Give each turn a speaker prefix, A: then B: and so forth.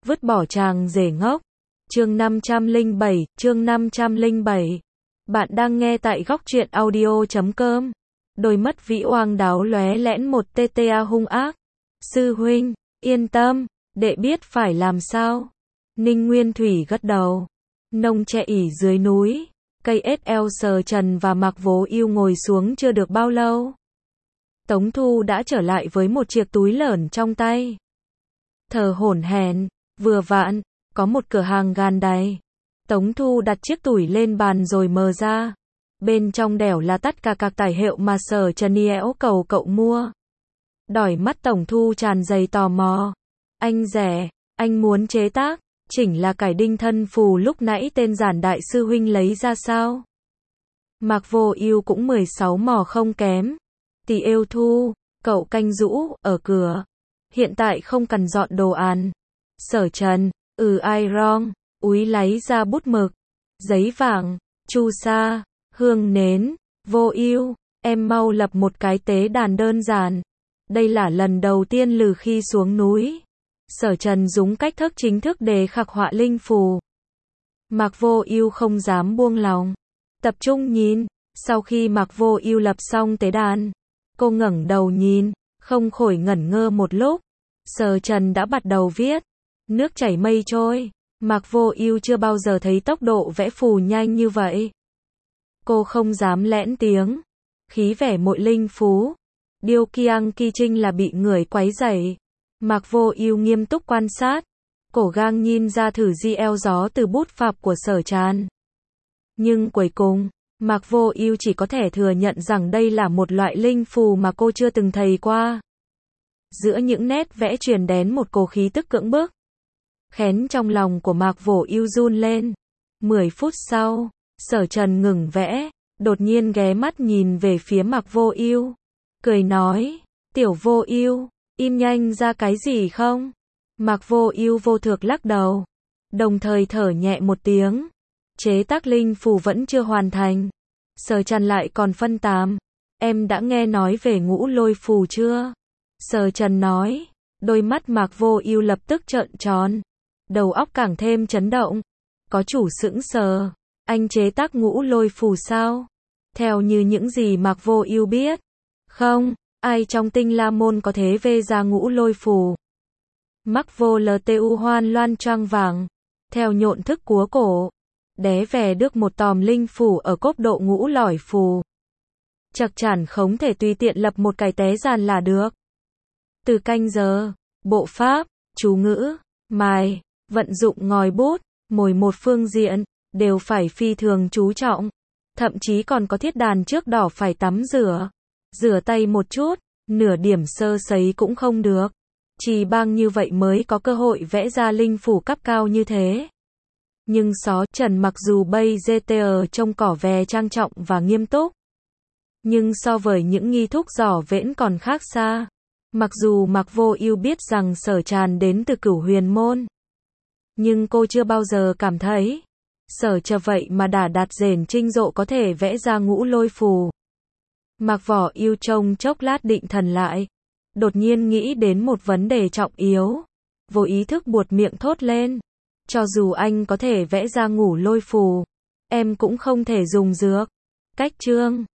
A: vứt bỏ chàng rể ngốc. Chương 507. Bạn đang nghe tại góc truyện audio.com. Đôi mắt Vĩ Oang đáo lóe lẽn một tta hung ác. Sư huynh, yên tâm, đệ biết phải làm sao. Ninh Nguyên Thủy gật đầu. Nông Tre ỉ dưới núi, cây SL Sở Trần và Mạc Vô Ưu ngồi xuống chưa được bao lâu. Tống Thu đã trở lại với một chiếc túi lởn trong tay. Thở hổn hển, vừa vặn, có một cửa hàng gan đáy. Tống Thu đặt chiếc túi lên bàn rồi mở ra. Bên trong đẻo là tất cả các tài liệu mà Sở Trần yêu cầu cậu mua. Đỏi mắt Tổng Thu tràn đầy tò mò. Anh rẻ, anh muốn chế tác, chỉnh là cải đinh thân phù lúc nãy tên Giản đại sư huynh lấy ra sao? Mạc Vô Ưu cũng 16 mò không kém. Tỷ yêu Thu, cậu canh rũ ở cửa. Hiện tại không cần dọn đồ ăn. Sở Trần, ai wrong, úi lấy ra bút mực, giấy vàng, chu sa, hương nến. Vô Ưu, em mau lập một cái tế đàn đơn giản. Đây là lần đầu tiên lừ khi xuống núi. Sở Trần dùng cách thức chính thức để khắc họa linh phù. Mạc Vô Ưu không dám buông lòng, tập trung nhìn. Sau khi Mạc Vô Ưu lập xong tế đàn, cô ngẩng đầu nhìn, không khỏi ngẩn ngơ một lúc. Sở Trần đã bắt đầu viết, nước chảy mây trôi. Mạc Vô Ưu chưa bao giờ thấy tốc độ vẽ phù nhanh như vậy. Cô không dám lẽn tiếng, khí vẻ mội linh phú. Điêu Kiang Ki Trinh là bị người quấy rầy. Mạc Vô Ưu nghiêm túc quan sát, cổ gang nhìn ra thử di eo gió từ bút pháp của Sở Trần. Nhưng cuối cùng, Mạc Vô Ưu chỉ có thể thừa nhận rằng đây là một loại linh phù mà cô chưa từng thấy qua. Giữa những nét vẽ truyền đến một cổ khí tức cưỡng bức. Khén trong lòng của Mạc Vô Ưu run lên. 10 phút sau, Sở Trần ngừng vẽ, đột nhiên ghé mắt nhìn về phía Mạc Vô Ưu, cười nói, "Tiểu Vô Ưu, im nhanh ra cái gì không?" Mạc Vô Ưu vô thức lắc đầu, đồng thời thở nhẹ một tiếng. Chế tác linh phù vẫn chưa hoàn thành. Sở Trần lại còn phân tám. "Em đã nghe nói về Ngũ Lôi phù chưa?" Sở Trần nói. Đôi mắt Mạc Vô Ưu lập tức trợn tròn, đầu óc càng thêm chấn động. Có chủ sững sờ. Anh chế tác Ngũ Lôi phù sao? Theo như những gì Mạc Vô Ưu biết, không, ai trong Tinh La môn có thể vê ra Ngũ Lôi phù. Mạc Vô Ltu hoan loan choang vàng, theo nhộn thức cúa cổ, đé về được một tòm linh phù ở cấp độ Ngũ Lôi phù. Chắc chắn không thể tùy tiện lập một cái tế giàn là được. Từ canh giờ, bộ pháp, chú ngữ, mài, vận dụng ngòi bút, mỗi một phương diện đều phải phi thường chú trọng, thậm chí còn có thiết đàn trước đỏ phải tắm rửa tay một chút, nửa điểm sơ sẩy cũng không được. Chỉ bằng như vậy mới có cơ hội vẽ ra linh phủ cấp cao như thế. Nhưng Sở Trần mặc dù bây GTR trông cỏ vẻ trang trọng và nghiêm túc, nhưng so với những nghi thức giỏ vẽn còn khác xa. Mặc dù Mạc Vô Ưu biết rằng Sở Trần đến từ Cửu Huyền môn, nhưng cô chưa bao giờ cảm thấy Sở Trần vậy mà đã đạt rèn trinh rộ có thể vẽ ra Ngũ Lôi phù. Mạc Vô Ưu trông chốc lát định thần lại, đột nhiên nghĩ đến một vấn đề trọng yếu, vô ý thức buột miệng thốt lên, cho dù anh có thể vẽ ra Ngũ Lôi phù, em cũng không thể dùng dược. Cách chương